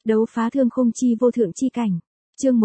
Đấu phá thương khung chi vô thượng chi cảnh. Chương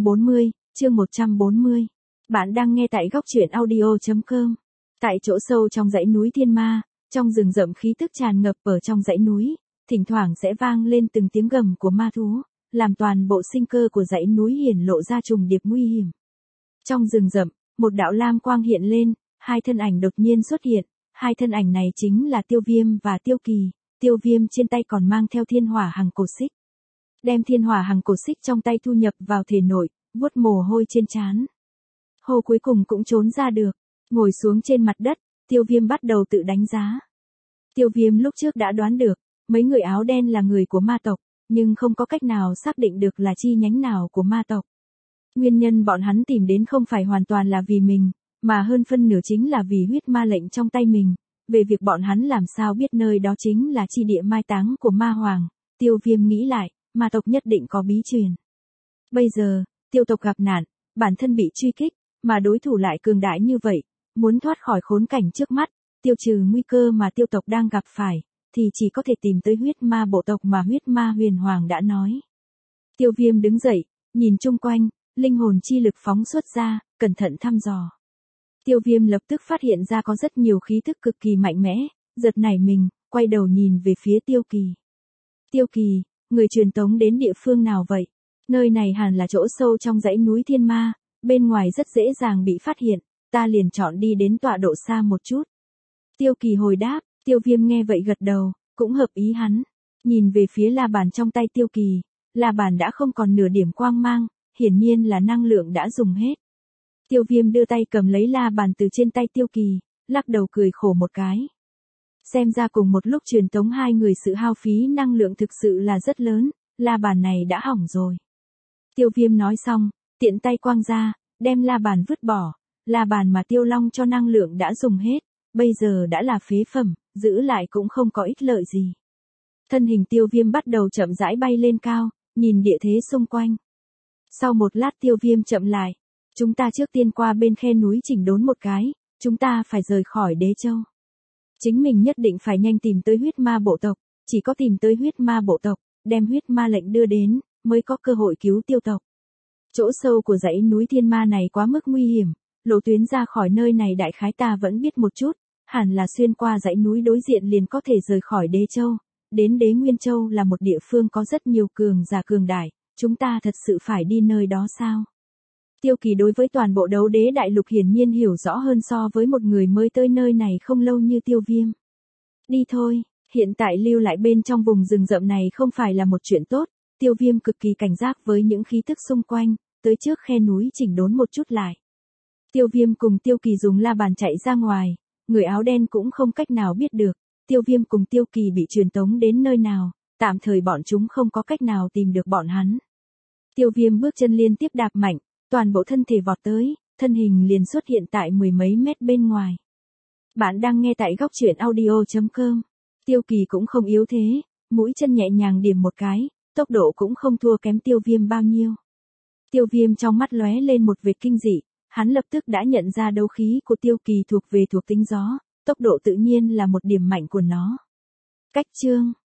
140. Bạn đang nghe tại góc truyện audio.com. Tại chỗ sâu trong dãy núi Thiên Ma, trong rừng rậm khí tức tràn ngập ở trong dãy núi, thỉnh thoảng sẽ vang lên từng tiếng gầm của ma thú, làm toàn bộ sinh cơ của dãy núi hiển lộ ra trùng điệp nguy hiểm. Trong rừng rậm, một đạo lam quang hiện lên, hai thân ảnh đột nhiên xuất hiện, hai thân ảnh này chính là Tiêu Viêm và Tiêu Kỳ. Tiêu Viêm trên tay còn mang theo thiên hỏa hằng cổ xích. Đem thiên hỏa hằng cổ xích trong tay thu nhập vào thể nội, vuốt mồ hôi trên trán. Hồ cuối cùng cũng trốn ra được, ngồi xuống trên mặt đất, Tiêu Viêm bắt đầu tự đánh giá. Tiêu Viêm lúc trước đã đoán được, mấy người áo đen là người của ma tộc, nhưng không có cách nào xác định được là chi nhánh nào của ma tộc. Nguyên nhân bọn hắn tìm đến không phải hoàn toàn là vì mình, mà hơn phân nửa chính là vì huyết ma lệnh trong tay mình. Về việc bọn hắn làm sao biết nơi đó chính là chi địa mai táng của ma hoàng, Tiêu Viêm nghĩ lại, ma tộc nhất định có bí truyền. Bây giờ, tiêu tộc gặp nạn, bản thân bị truy kích, mà đối thủ lại cường đại như vậy, muốn thoát khỏi khốn cảnh trước mắt, tiêu trừ nguy cơ mà tiêu tộc đang gặp phải, thì chỉ có thể tìm tới huyết ma bộ tộc mà huyết ma huyền hoàng đã nói. Tiêu Viêm đứng dậy, nhìn chung quanh, linh hồn chi lực phóng xuất ra, cẩn thận thăm dò. Tiêu Viêm lập tức phát hiện ra có rất nhiều khí thức cực kỳ mạnh mẽ, giật nảy mình, quay đầu nhìn về phía Tiêu Kỳ. Tiêu Kỳ, người truyền tống đến địa phương nào vậy? Nơi này hẳn là chỗ sâu trong dãy núi Thiên Ma, bên ngoài rất dễ dàng bị phát hiện, ta liền chọn đi đến tọa độ xa một chút. Tiêu Kỳ hồi đáp, Tiêu Viêm nghe vậy gật đầu, cũng hợp ý hắn. Nhìn về phía la bàn trong tay Tiêu Kỳ, la bàn đã không còn nửa điểm quang mang, hiển nhiên là năng lượng đã dùng hết. Tiêu Viêm đưa tay cầm lấy la bàn từ trên tay Tiêu Kỳ, lắc đầu cười khổ một cái. Xem ra cùng một lúc truyền tống hai người sự hao phí năng lượng thực sự là rất lớn, la bàn này đã hỏng rồi. Tiêu Viêm nói xong, tiện tay quang ra, đem la bàn vứt bỏ, la bàn mà Tiêu Long cho năng lượng đã dùng hết, bây giờ đã là phế phẩm, giữ lại cũng không có ích lợi gì. Thân hình Tiêu Viêm bắt đầu chậm rãi bay lên cao, nhìn địa thế xung quanh. Sau một lát Tiêu Viêm chậm lại. Chúng ta trước tiên qua bên khe núi chỉnh đốn một cái, chúng ta phải rời khỏi Đế Châu. Chính mình nhất định phải nhanh tìm tới huyết ma bộ tộc, chỉ có tìm tới huyết ma bộ tộc, đem huyết ma lệnh đưa đến, mới có cơ hội cứu tiêu tộc. Chỗ sâu của dãy núi Thiên Ma này quá mức nguy hiểm, lộ tuyến ra khỏi nơi này đại khái ta vẫn biết một chút, hẳn là xuyên qua dãy núi đối diện liền có thể rời khỏi Đế Châu. Đến Đế Nguyên Châu là một địa phương có rất nhiều cường giả cường đại, chúng ta thật sự phải đi nơi đó sao? Tiêu Kỳ đối với toàn bộ đấu đế đại lục hiển nhiên hiểu rõ hơn so với một người mới tới nơi này không lâu như Tiêu Viêm. Đi thôi, hiện tại lưu lại bên trong vùng rừng rậm này không phải là một chuyện tốt, Tiêu Viêm cực kỳ cảnh giác với những khí tức xung quanh, tới trước khe núi chỉnh đốn một chút lại. Tiêu Viêm cùng Tiêu Kỳ dùng la bàn chạy ra ngoài, người áo đen cũng không cách nào biết được, Tiêu Viêm cùng Tiêu Kỳ bị truyền tống đến nơi nào, tạm thời bọn chúng không có cách nào tìm được bọn hắn. Tiêu Viêm bước chân liên tiếp đạp mạnh. Toàn bộ thân thể vọt tới, thân hình liền xuất hiện tại mười mấy mét bên ngoài. Bạn đang nghe tại góc truyện audio.com. Tiêu Kỳ cũng không yếu thế, mũi chân nhẹ nhàng điểm một cái, tốc độ cũng không thua kém Tiêu Viêm bao nhiêu. Tiêu Viêm trong mắt lóe lên một vệt kinh dị, hắn lập tức đã nhận ra đấu khí của Tiêu Kỳ thuộc về thuộc tính gió, tốc độ tự nhiên là một điểm mạnh của nó. Cách chương